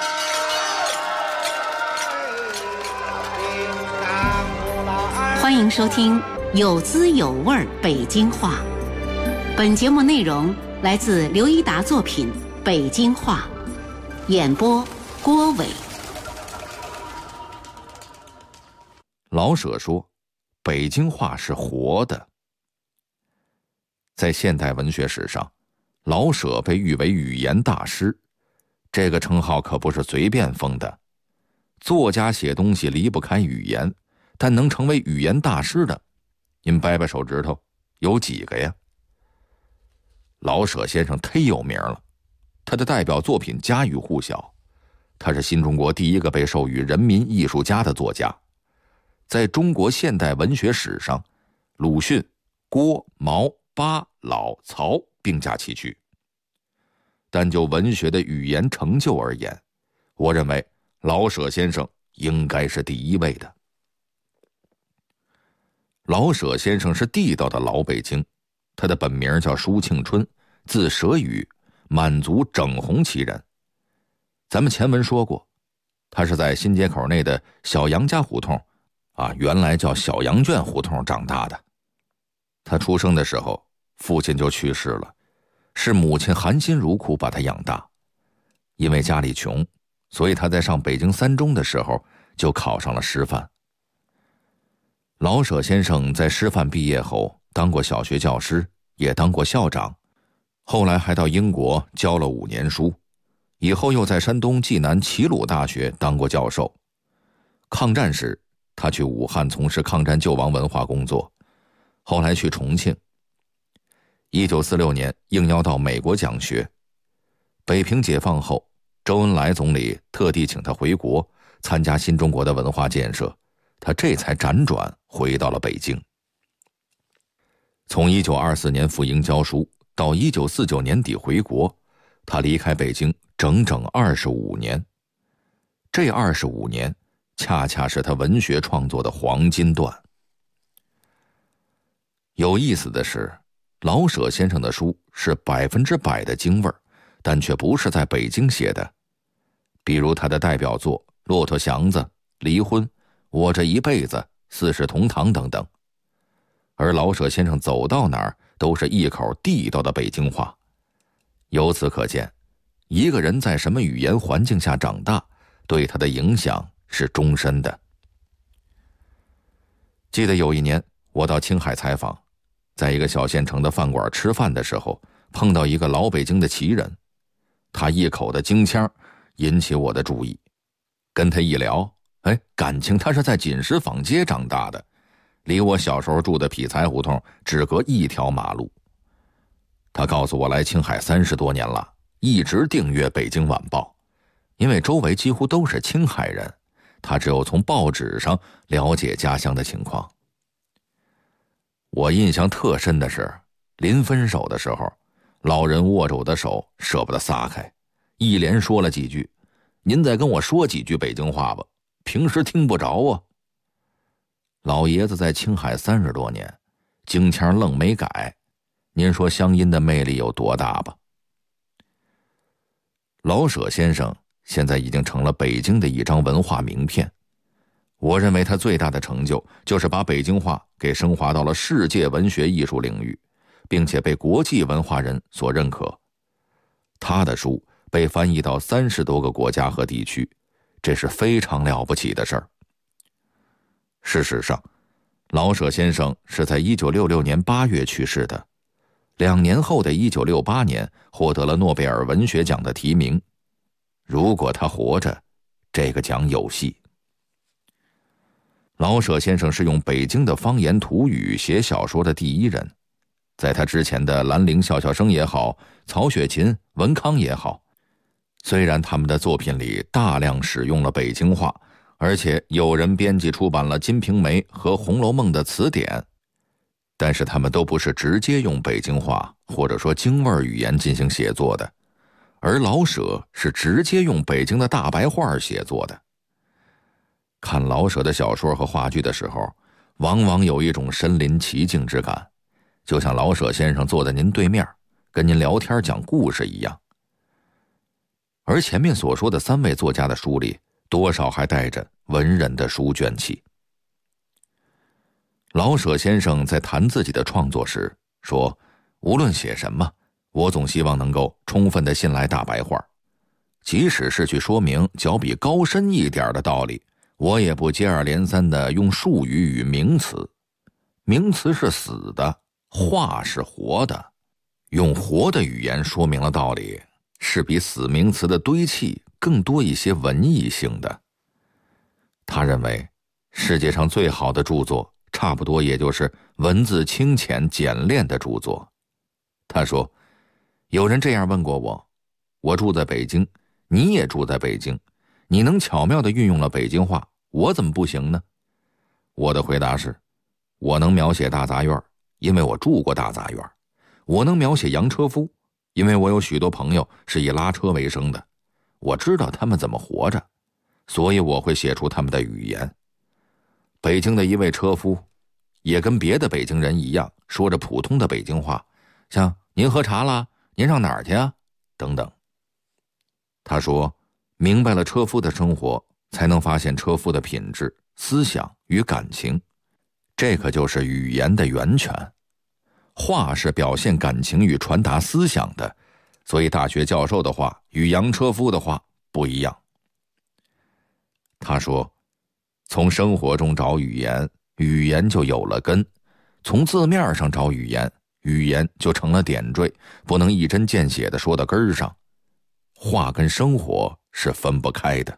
欢迎收听有滋有味儿北京话。本节目内容来自刘一达作品《北京话》，演播郭伟。 老舍说，北京话是活的。在现代文学史上，老舍被誉为语言大师，这个称号可不是随便封的。作家写东西离不开语言，但能成为语言大师的，您掰掰手指头，有几个呀？老舍先生忒有名了，他的代表作品家喻户晓，他是新中国第一个被授予人民艺术家的作家。在中国现代文学史上，鲁迅、郭、毛、巴、老、曹并驾齐驱。但就文学的语言成就而言，我认为老舍先生应该是第一位的。老舍先生是地道的老北京，他的本名叫舒庆春，字舍宇，满族整红旗人。咱们前文说过，他是在新街口内的小杨家胡同原来叫小羊圈胡同长大的。他出生的时候，父亲就去世了，是母亲含辛茹苦把他养大。因为家里穷，所以他在上北京三中的时候就考上了师范。老舍先生在师范毕业后当过小学教师，也当过校长，后来还到英国教了5年书，以后又在山东济南齐鲁大学当过教授。抗战时，他去武汉从事抗战救亡文化工作，后来去重庆。1946年应邀到美国讲学。北平解放后，周恩来总理特地请他回国参加新中国的文化建设，他这才辗转回到了北京。从1924年赴英教书到1949年底回国，他离开北京整整25年。这25年恰恰是他文学创作的黄金段。有意思的是，老舍先生的书是100%的京味儿，但却不是在北京写的。比如他的代表作《骆驼祥子》《离婚》《我这一辈子》《四世同堂》等等。而老舍先生走到哪儿都是一口地道的北京话。由此可见，一个人在什么语言环境下长大，对他的影响是终身的。记得有一年我到青海采访，在一个小县城的饭馆吃饭的时候，碰到一个老北京的旗人，他一口的京腔引起我的注意。跟他一聊，感情他是在锦石坊街长大的，离我小时候住的匹才胡同只隔一条马路。他告诉我来青海30多年了，一直订阅《北京晚报》，因为周围几乎都是青海人，他只有从报纸上了解家乡的情况。我印象特深的是，临分手的时候，老人握着我的手舍不得撒开，一连说了几句：“您再跟我说几句北京话吧，平时听不着啊。”老爷子在青海30多年，京腔愣没改，您说乡音的魅力有多大吧？老舍先生现在已经成了北京的一张文化名片。 我认为他最大的成就就是把北京话给升华到了世界文学艺术领域，并且被国际文化人所认可。他的书被翻译到30多个国家和地区，这是非常了不起的事儿。事实上，老舍先生是在1966年8月去世的，2年后的1968年获得了诺贝尔文学奖的提名。如果他活着，这个奖有戏。老舍先生是用北京的方言土语写小说的第一人，在他之前的兰陵笑笑生也好，曹雪芹、文康也好，虽然他们的作品里大量使用了北京话，而且有人编辑出版了《金瓶梅》和《红楼梦》的词典，但是他们都不是直接用北京话或者说京味语言进行写作的，而老舍是直接用北京的大白话写作的。看老舍的小说和话剧的时候，往往有一种身临其境之感，就像老舍先生坐在您对面，跟您聊天讲故事一样。而前面所说的3位作家的书里，多少还带着文人的书卷气。老舍先生在谈自己的创作时说，无论写什么，我总希望能够充分地信赖大白话，即使是去说明较比高深一点的道理，我也不接二连三地用术语与名词。名词是死的，话是活的，用活的语言说明了道理，是比死名词的堆砌更多一些文艺性的。他认为世界上最好的著作差不多也就是文字清浅简练的著作。他说，有人这样问过我，我住在北京，你也住在北京，你能巧妙地运用了北京话，我怎么不行呢？我的回答是，我能描写大杂院，因为我住过大杂院；我能描写洋车夫，因为我有许多朋友是以拉车为生的，我知道他们怎么活着，所以我会写出他们的语言。北京的一位车夫也跟别的北京人一样，说着普通的北京话，像您喝茶啦，您上哪儿去啊，等等。他说，明白了车夫的生活，才能发现车夫的品质、思想与感情，这可就是语言的源泉。话是表现感情与传达思想的，所以大学教授的话与洋车夫的话不一样。他说，从生活中找语言，语言就有了根；从字面上找语言，语言就成了点缀，不能一针见血地说到根儿上。话跟生活是分不开的。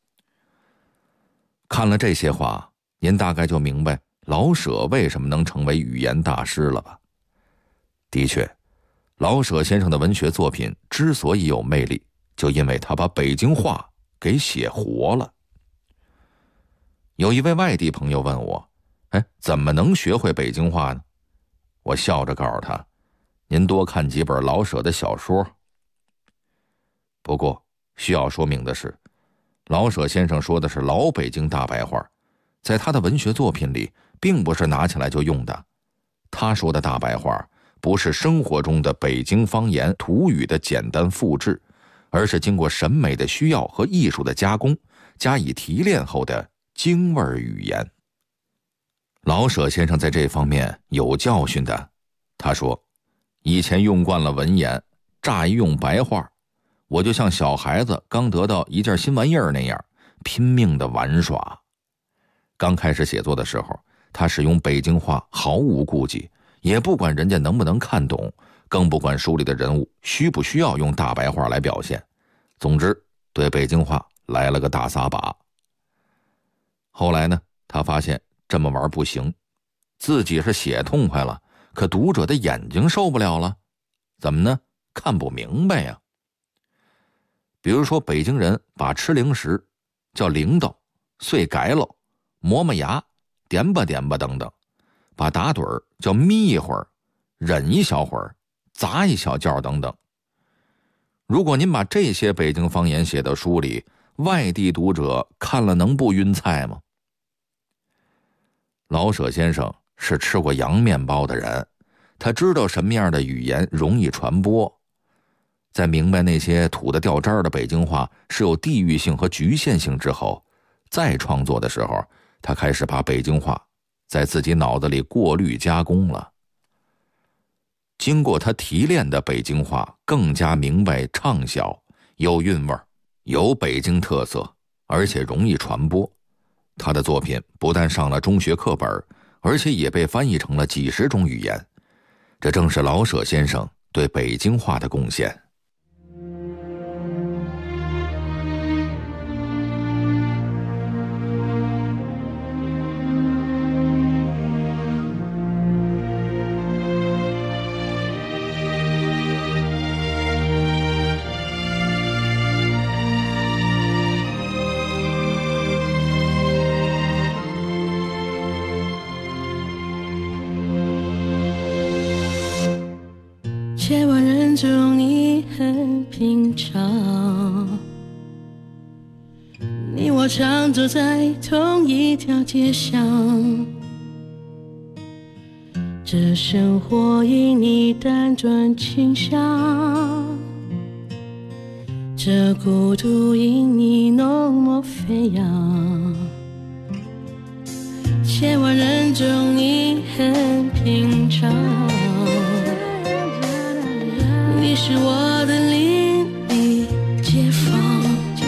看了这些话，您大概就明白老舍为什么能成为语言大师了吧？的确，老舍先生的文学作品之所以有魅力，就因为他把北京话给写活了。有一位外地朋友问我，怎么能学会北京话呢？我笑着告诉他，您多看几本老舍的小说。不过需要说明的是，老舍先生说的是老北京大白话，在他的文学作品里并不是拿起来就用的。他说的大白话不是生活中的北京方言土语的简单复制，而是经过审美的需要和艺术的加工，加以提炼后的京味语言。老舍先生在这方面有教训的。他说，以前用惯了文言，乍一用白话，我就像小孩子刚得到一件新玩意儿那样，拼命的玩耍。刚开始写作的时候，他使用北京话毫无顾忌，也不管人家能不能看懂，更不管书里的人物需不需要用大白话来表现。总之，对北京话来了个大撒把。后来呢，他发现这么玩不行，自己是写痛快了，可读者的眼睛受不了了。怎么呢？看不明白呀。比如说，北京人把吃零食叫零豆、碎改喽、磨磨牙、点吧点吧等等，把打盹儿叫眯一会儿、忍一小会儿、砸一小觉等等。如果您把这些北京方言写到书里，外地读者看了能不晕菜吗？老舍先生是吃过洋面包的人，他知道什么样的语言容易传播。在明白那些土得掉渣的北京话是有地域性和局限性之后，再创作的时候， 他开始把北京话在自己脑子里过滤加工了。经过他提炼的北京话更加明白畅销，有韵味，有北京特色，而且容易传播。他的作品不但上了中学课本，而且也被翻译成了几十种语言。这正是老舍先生对北京话的贡献。 千万人中你很平常，你我常走在同一条街上，这生活因你辗转倾向，这孤独因你浓墨飞扬。千万人中你很平常，你是我的邻里街坊，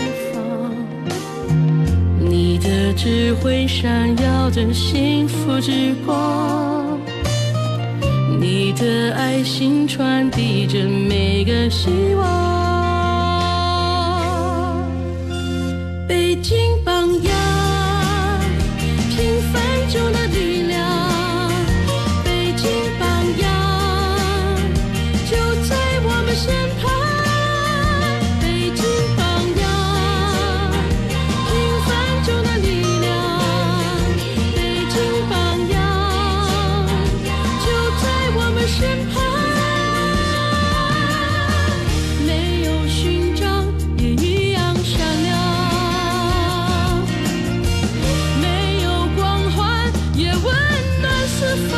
你的智慧闪耀着幸福之光，你的爱心传递着每个希望。北京榜样，平凡中的力量，北京榜样就在我们身旁。北京榜样，平凡中的力量，北京榜样就在我们身旁。没有勋章也一样闪亮，没有光环也温暖四方。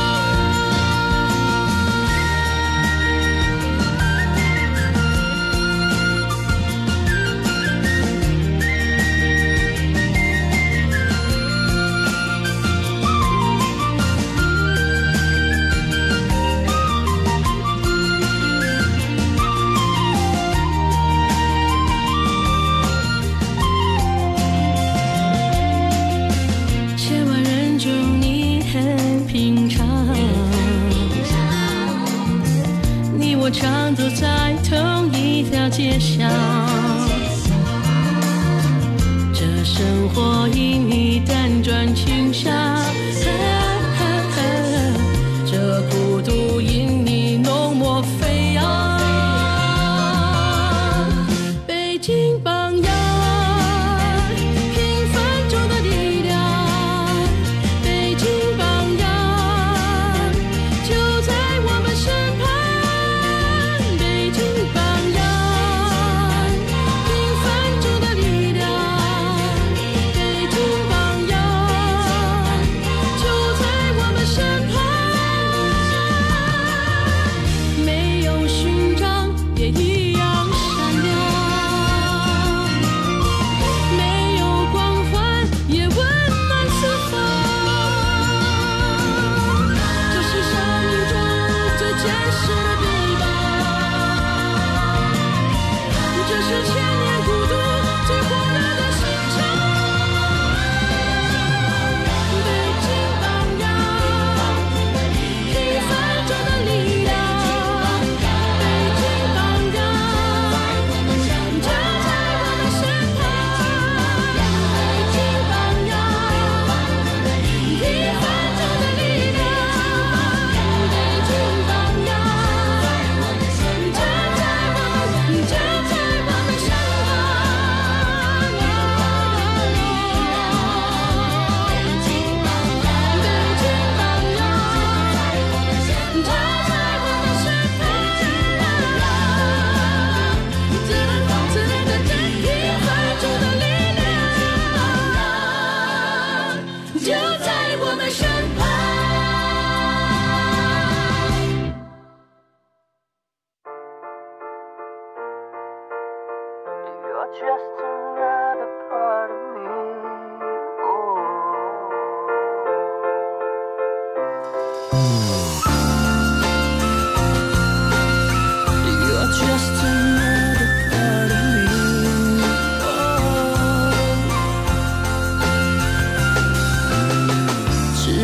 千万人中你很平常，你我常走在同一条街上，这生活因你辗转倾向，这孤独因你浓墨飞扬。北京榜样，平凡中的力量，北京榜样就在我们身旁。北京榜样，平凡中的力量，北京榜样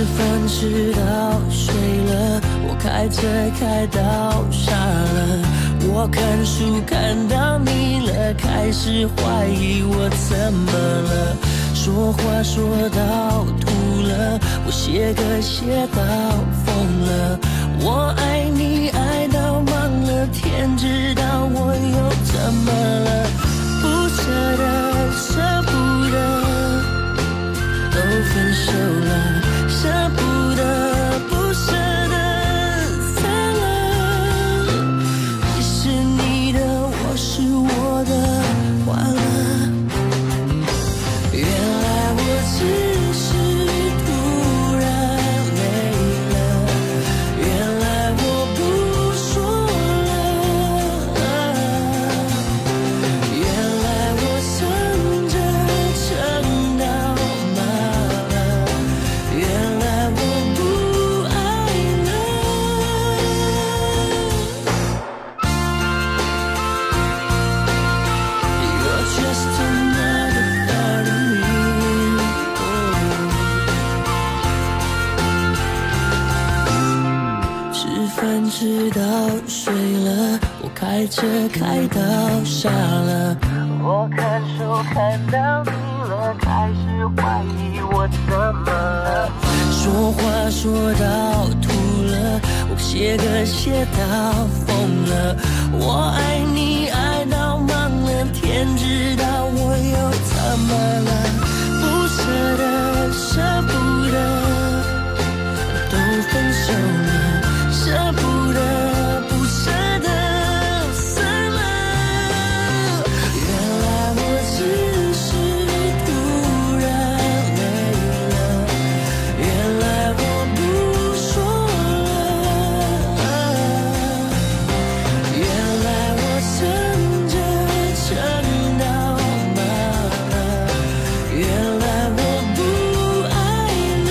饭吃到睡了，我开车开到傻了，我看书看到腻了，开始怀疑我怎么了，说话说到吐了，我写歌写到疯了，我爱你爱到忘了，天知道我又怎么了，不舍得舍不得都分手了，舍不得不舍得散了，你是你的我是我的完了，原来我只是突然累了，原来我不说了，原来我撑着撑到麻了，原来我不爱了。You're just another part of me. 吃饭吃到睡了，我开车开到傻了，我看书看到腻了，开始怀疑我怎么了，说话说到吐了，我写歌写到疯了，我爱你爱到忘了，天知道我又怎么了，不舍得舍不得都分手了，舍不得不舍得散了，原来我只是突然累了，原来我不说了，原来我撑着撑到麻了，原来我不爱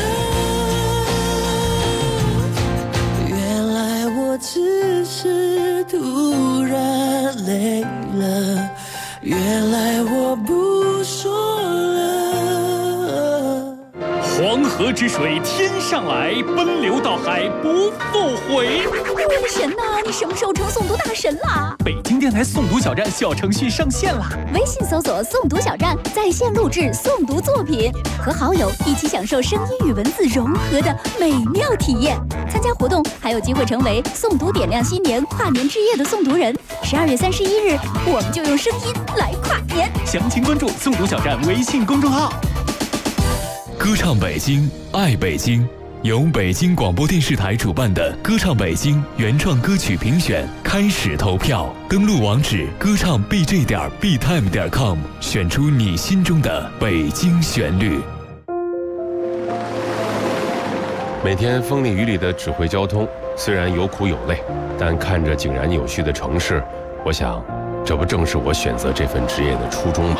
了，原来我只是突然累了，原来我不说了。 黄河之水天上来，奔流到海不复回。 我的神呐，你什么时候成诵读大神啦？ 北京电台诵读小站小程序上线啦！ 微信搜索诵读小站，在线录制诵读作品，和好友一起享受声音与文字融合的美妙体验。参加活动还有机会成为诵读点亮新年跨年之夜的诵读人。12月31日，我们就用声音来跨年。 详情关注诵读小站微信公众号。 歌唱北京，爱北京，由北京广播电视台主办的歌唱北京原创歌曲评选开始投票，登录网址歌唱 bj.btime.com， 选出你心中的北京旋律。 每天风里雨里的指挥交通，虽然有苦有累，但看着井然有序的城市，我想，这不正是我选择这份职业的初衷吗？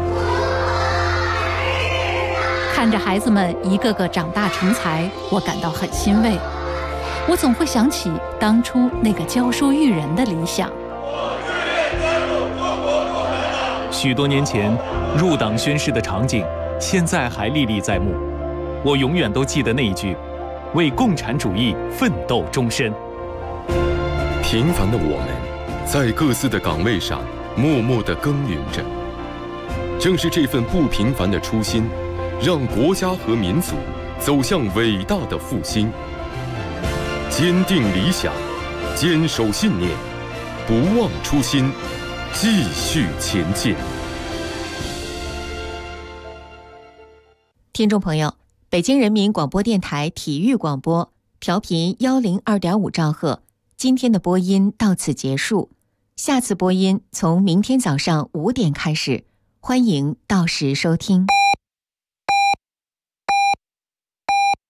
看着孩子们一个个长大成才，我感到很欣慰。我总会想起当初那个教书育人的理想。 许多年前入党宣誓的场景，现在还历历在目。我永远都记得那一句：为共产主义奋斗终身。 平凡的我们，在各自的岗位上默默地耕耘着。正是这份不平凡的初心，让国家和民族走向伟大的复兴。坚定理想，坚守信念，不忘初心，继续前进。 听众朋友，北京人民广播电台体育广播，调频102.5兆赫。今天的播音到此结束，下次播音从明天早上5点开始，欢迎到时收听。